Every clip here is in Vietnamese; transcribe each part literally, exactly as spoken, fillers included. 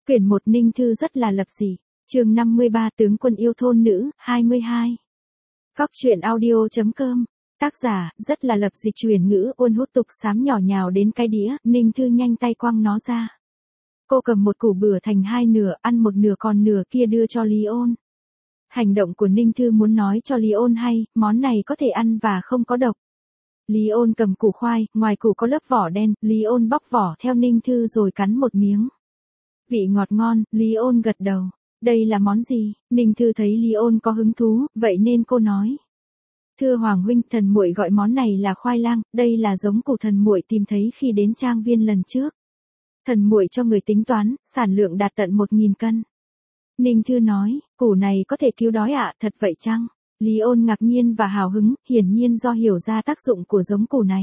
Quyển một Ninh Thư rất là lập dị. Chương năm mươi ba Tướng quân yêu thôn nữ, hai mươi hai. Góc truyện audio chấm com. Tác giả, rất là lập dị truyền ngữ ôn hút tục xám nhỏ nhào đến cái đĩa, Ninh Thư nhanh tay quăng nó ra. Cô cầm một củ bửa thành hai nửa, ăn một nửa còn nửa kia đưa cho Lý Ôn. Hành động của Ninh Thư muốn nói cho Lý Ôn hay, món này có thể ăn và không có độc. Lý Ôn cầm củ khoai, ngoài củ có lớp vỏ đen, Lý Ôn bóc vỏ theo Ninh Thư rồi cắn một miếng. Vị ngọt ngon, Lý Ôn gật đầu. Đây là món gì? Ninh Thư thấy Lý Ôn có hứng thú, vậy nên cô nói. Thưa Hoàng huynh, thần muội gọi món này là khoai lang, đây là giống củ thần muội tìm thấy khi đến trang viên lần trước. Thần muội cho người tính toán, sản lượng đạt tận một nghìn cân. Ninh Thư nói, củ này có thể cứu đói ạ, à, thật vậy chăng? Lý Ôn ngạc nhiên và hào hứng, hiển nhiên do hiểu ra tác dụng của giống củ này.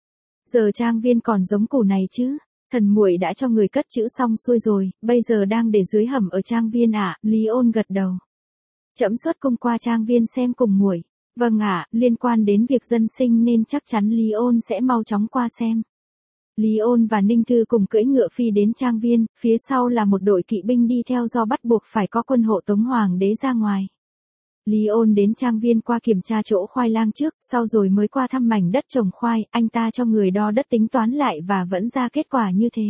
Giờ trang viên còn giống củ này chứ? Thần muội đã cho người cất trữ xong xuôi rồi, bây giờ đang để dưới hầm ở trang viên ạ, à, Lý Ôn gật đầu. Trẫm xuất cung qua trang viên xem cùng muội. Vâng ạ, à, liên quan đến việc dân sinh nên chắc chắn Lý Ôn sẽ mau chóng qua xem. Lý Ôn và Ninh Thư cùng cưỡi ngựa phi đến trang viên, phía sau là một đội kỵ binh đi theo do bắt buộc phải có quân hộ tống hoàng đế ra ngoài. Lý Ôn đến trang viên qua kiểm tra chỗ khoai lang trước, sau rồi mới qua thăm mảnh đất trồng khoai, anh ta cho người đo đất tính toán lại và vẫn ra kết quả như thế.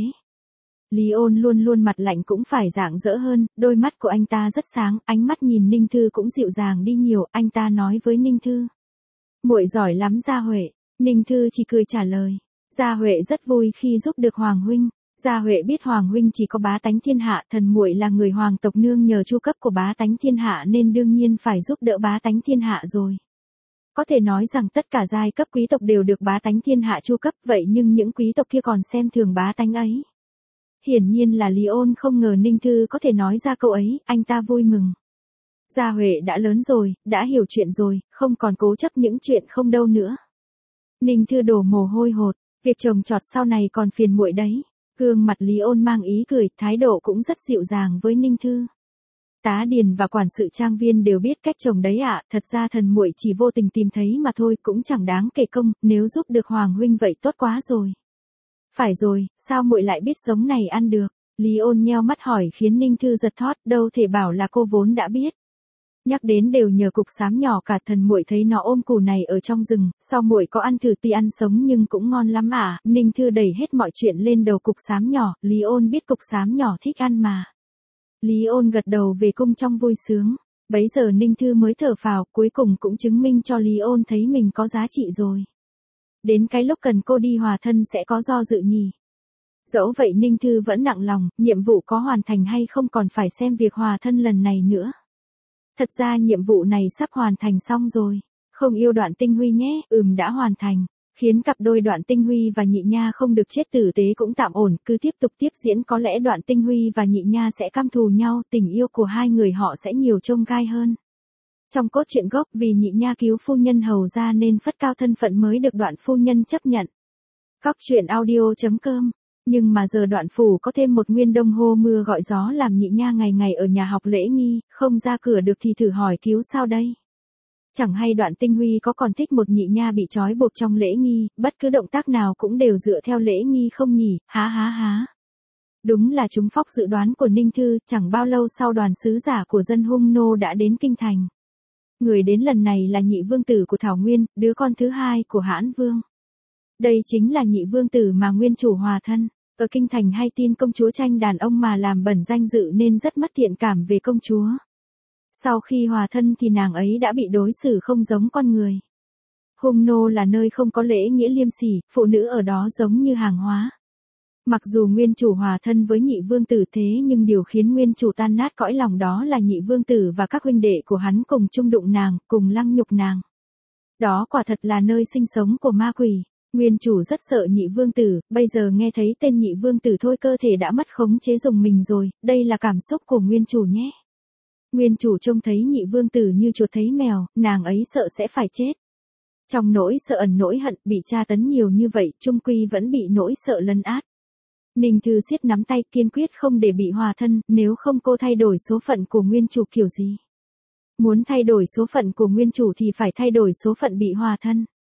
Lý Ôn luôn luôn mặt lạnh cũng phải rạng rỡ hơn, đôi mắt của anh ta rất sáng, ánh mắt nhìn Ninh Thư cũng dịu dàng đi nhiều, anh ta nói với Ninh Thư. Muội giỏi lắm Gia Huệ. Ninh Thư chỉ cười trả lời. Gia Huệ rất vui khi giúp được Hoàng huynh. Gia Huệ biết Hoàng huynh chỉ có bá tánh thiên hạ, thần muội là người hoàng tộc nương nhờ chu cấp của bá tánh thiên hạ nên đương nhiên phải giúp đỡ bá tánh thiên hạ rồi. Có thể nói rằng tất cả giai cấp quý tộc đều được bá tánh thiên hạ chu cấp, vậy nhưng những quý tộc kia còn xem thường bá tánh ấy. Hiển nhiên là Lý Ôn không ngờ Ninh Thư có thể nói ra câu ấy, anh ta vui mừng. Gia Huệ đã lớn rồi, đã hiểu chuyện rồi, không còn cố chấp những chuyện không đâu nữa. Ninh Thư đổ mồ hôi hột, việc trồng trọt sau này còn phiền muội đấy. Gương mặt Lý Ôn mang ý cười, thái độ cũng rất dịu dàng với Ninh Thư. Tá điền và quản sự trang viên đều biết cách trồng đấy ạ, à, thật ra thần muội chỉ vô tình tìm thấy mà thôi, cũng chẳng đáng kể công, nếu giúp được Hoàng huynh vậy tốt quá rồi. Phải rồi, sao muội lại biết giống này ăn được? Lý Ôn nheo mắt hỏi khiến Ninh Thư giật thót, đâu thể bảo là cô vốn đã biết. Nhắc đến đều nhờ cục xám nhỏ cả, thần muội thấy nó ôm củ này ở trong rừng, sao muội có ăn thử, tuy ăn sống nhưng cũng ngon lắm à? Ninh Thư đẩy hết mọi chuyện lên đầu cục xám nhỏ, Lý Ôn biết cục xám nhỏ thích ăn mà. Lý Ôn gật đầu về cung trong vui sướng. Bấy giờ Ninh Thư mới thở phào, cuối cùng cũng chứng minh cho Lý Ôn thấy mình có giá trị rồi. Đến cái lúc cần cô đi hòa thân sẽ có do dự nhỉ. Dẫu vậy Ninh Thư vẫn nặng lòng, nhiệm vụ có hoàn thành hay không còn phải xem việc hòa thân lần này nữa. Thật ra nhiệm vụ này sắp hoàn thành xong rồi. Không yêu Đoạn Tinh Huy nhé, ừm đã hoàn thành. Khiến cặp đôi Đoạn Tinh Huy và Nhị Nha không được chết tử tế cũng tạm ổn, cứ tiếp tục tiếp diễn có lẽ Đoạn Tinh Huy và Nhị Nha sẽ căm thù nhau, tình yêu của hai người họ sẽ nhiều chông gai hơn. Trong cốt truyện gốc vì Nhị Nha cứu phu nhân hầu ra nên phất cao thân phận mới được Đoạn phu nhân chấp nhận. Góc truyện audio chấm com. Nhưng mà giờ Đoạn phủ có thêm một nguyên đông hô mưa gọi gió làm Nhị Nha ngày ngày ở nhà học lễ nghi, không ra cửa được thì thử hỏi cứu sao đây. Chẳng hay Đoạn Tinh Huy có còn thích một Nhị Nha bị trói buộc trong lễ nghi, bất cứ động tác nào cũng đều dựa theo lễ nghi không nhỉ, há há há. Đúng là trúng phóc dự đoán của Ninh Thư, chẳng bao lâu sau đoàn sứ giả của dân Hung Nô đã đến kinh thành. Người đến lần này là nhị vương tử của Thảo Nguyên, đứa con thứ hai của Hãn Vương. Đây chính là nhị vương tử mà nguyên chủ hòa thân. Ở kinh thành hay tin công chúa tranh đàn ông mà làm bẩn danh dự nên rất mất thiện cảm về công chúa. Sau khi hòa thân thì nàng ấy đã bị đối xử không giống con người. Hung Nô là nơi không có lễ nghĩa liêm sỉ, phụ nữ ở đó giống như hàng hóa. Mặc dù nguyên chủ hòa thân với nhị vương tử thế nhưng điều khiến nguyên chủ tan nát cõi lòng đó là nhị vương tử và các huynh đệ của hắn cùng chung đụng nàng, cùng lăng nhục nàng. Đó quả thật là nơi sinh sống của ma quỷ. Nguyên chủ rất sợ nhị vương tử, bây giờ nghe thấy tên nhị vương tử thôi cơ thể đã mất khống chế dùng mình rồi, đây là cảm xúc của nguyên chủ nhé. Nguyên chủ trông thấy nhị vương tử như chuột thấy mèo, nàng ấy sợ sẽ phải chết. Trong nỗi sợ ẩn nỗi hận, bị tra tấn nhiều như vậy, chung quy vẫn bị nỗi sợ lấn át. Ninh Thư siết nắm tay kiên quyết không để bị hòa thân, nếu không cô thay đổi số phận của nguyên chủ kiểu gì. Muốn thay đổi số phận của nguyên chủ thì phải thay đổi số phận bị hòa thân.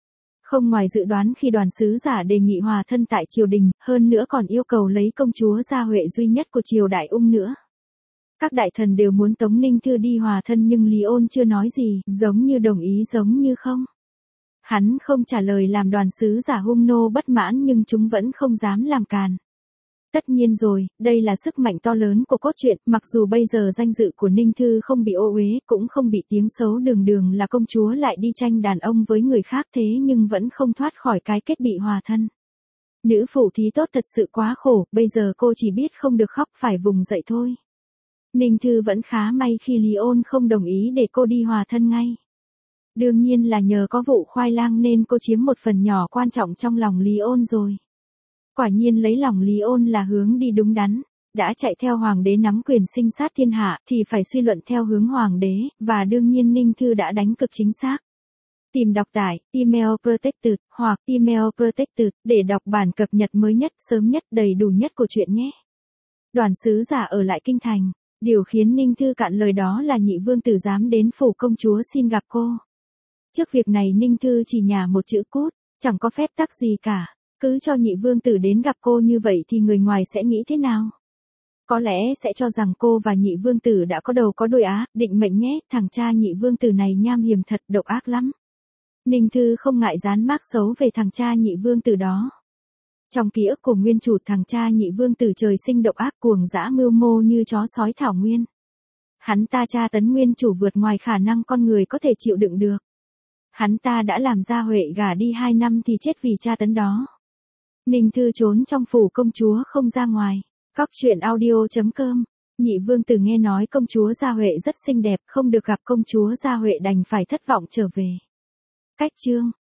Không ngoài dự đoán khi đoàn sứ giả đề nghị hòa thân tại triều đình, hơn nữa còn yêu cầu lấy công chúa Gia Huệ duy nhất của triều Đại Ung nữa. Các đại thần đều muốn Tống Ninh Thư đi hòa thân nhưng Lý Ôn chưa nói gì, giống như đồng ý giống như không. Hắn không trả lời làm đoàn sứ giả hung nô bất mãn nhưng chúng vẫn không dám làm càn. Tất nhiên rồi, đây là sức mạnh to lớn của cốt truyện, mặc dù bây giờ danh dự của Ninh Thư không bị ô uế, cũng không bị tiếng xấu đường đường là công chúa lại đi tranh đàn ông với người khác thế nhưng vẫn không thoát khỏi cái kết bị hòa thân. Nữ phụ thí tốt thật sự quá khổ, bây giờ cô chỉ biết không được khóc phải vùng dậy thôi. Ninh Thư vẫn khá may khi Lý Ôn không đồng ý để cô đi hòa thân ngay. Đương nhiên là nhờ có vụ khoai lang nên cô chiếm một phần nhỏ quan trọng trong lòng Lý Ôn rồi. Quả nhiên lấy lòng Lý Ôn là hướng đi đúng đắn, đã chạy theo hoàng đế nắm quyền sinh sát thiên hạ thì phải suy luận theo hướng hoàng đế, và đương nhiên Ninh Thư đã đánh cực chính xác. Tìm đọc tại Email Protected hoặc Email Protected để đọc bản cập nhật mới nhất, sớm nhất, đầy đủ nhất của truyện nhé. Đoàn sứ giả ở lại kinh thành, điều khiến Ninh Thư cạn lời đó là nhị vương tử dám đến phủ công chúa xin gặp cô. Trước việc này Ninh Thư chỉ nhả một chữ cút, chẳng có phép tắc gì cả. Cứ cho nhị vương tử đến gặp cô như vậy thì người ngoài sẽ nghĩ thế nào? Có lẽ sẽ cho rằng cô và nhị vương tử đã có đầu có đuôi á, định mệnh nhé, thằng cha nhị vương tử này nham hiểm thật, độc ác lắm. Ninh Thư không ngại dán mác xấu về thằng cha nhị vương tử đó. Trong ký ức của nguyên chủ thằng cha nhị vương tử trời sinh độc ác cuồng dã mưu mô như chó sói thảo nguyên. Hắn ta tra tấn nguyên chủ vượt ngoài khả năng con người có thể chịu đựng được. Hắn ta đã làm Gia Huệ gả đi hai năm thì chết vì tra tấn đó. Ninh Thư trốn trong phủ công chúa không ra ngoài. Cóc truyện audio chấm com. Nhị vương tử nghe nói công chúa Gia Huệ rất xinh đẹp, không được gặp công chúa Gia Huệ đành phải thất vọng trở về. Cách chương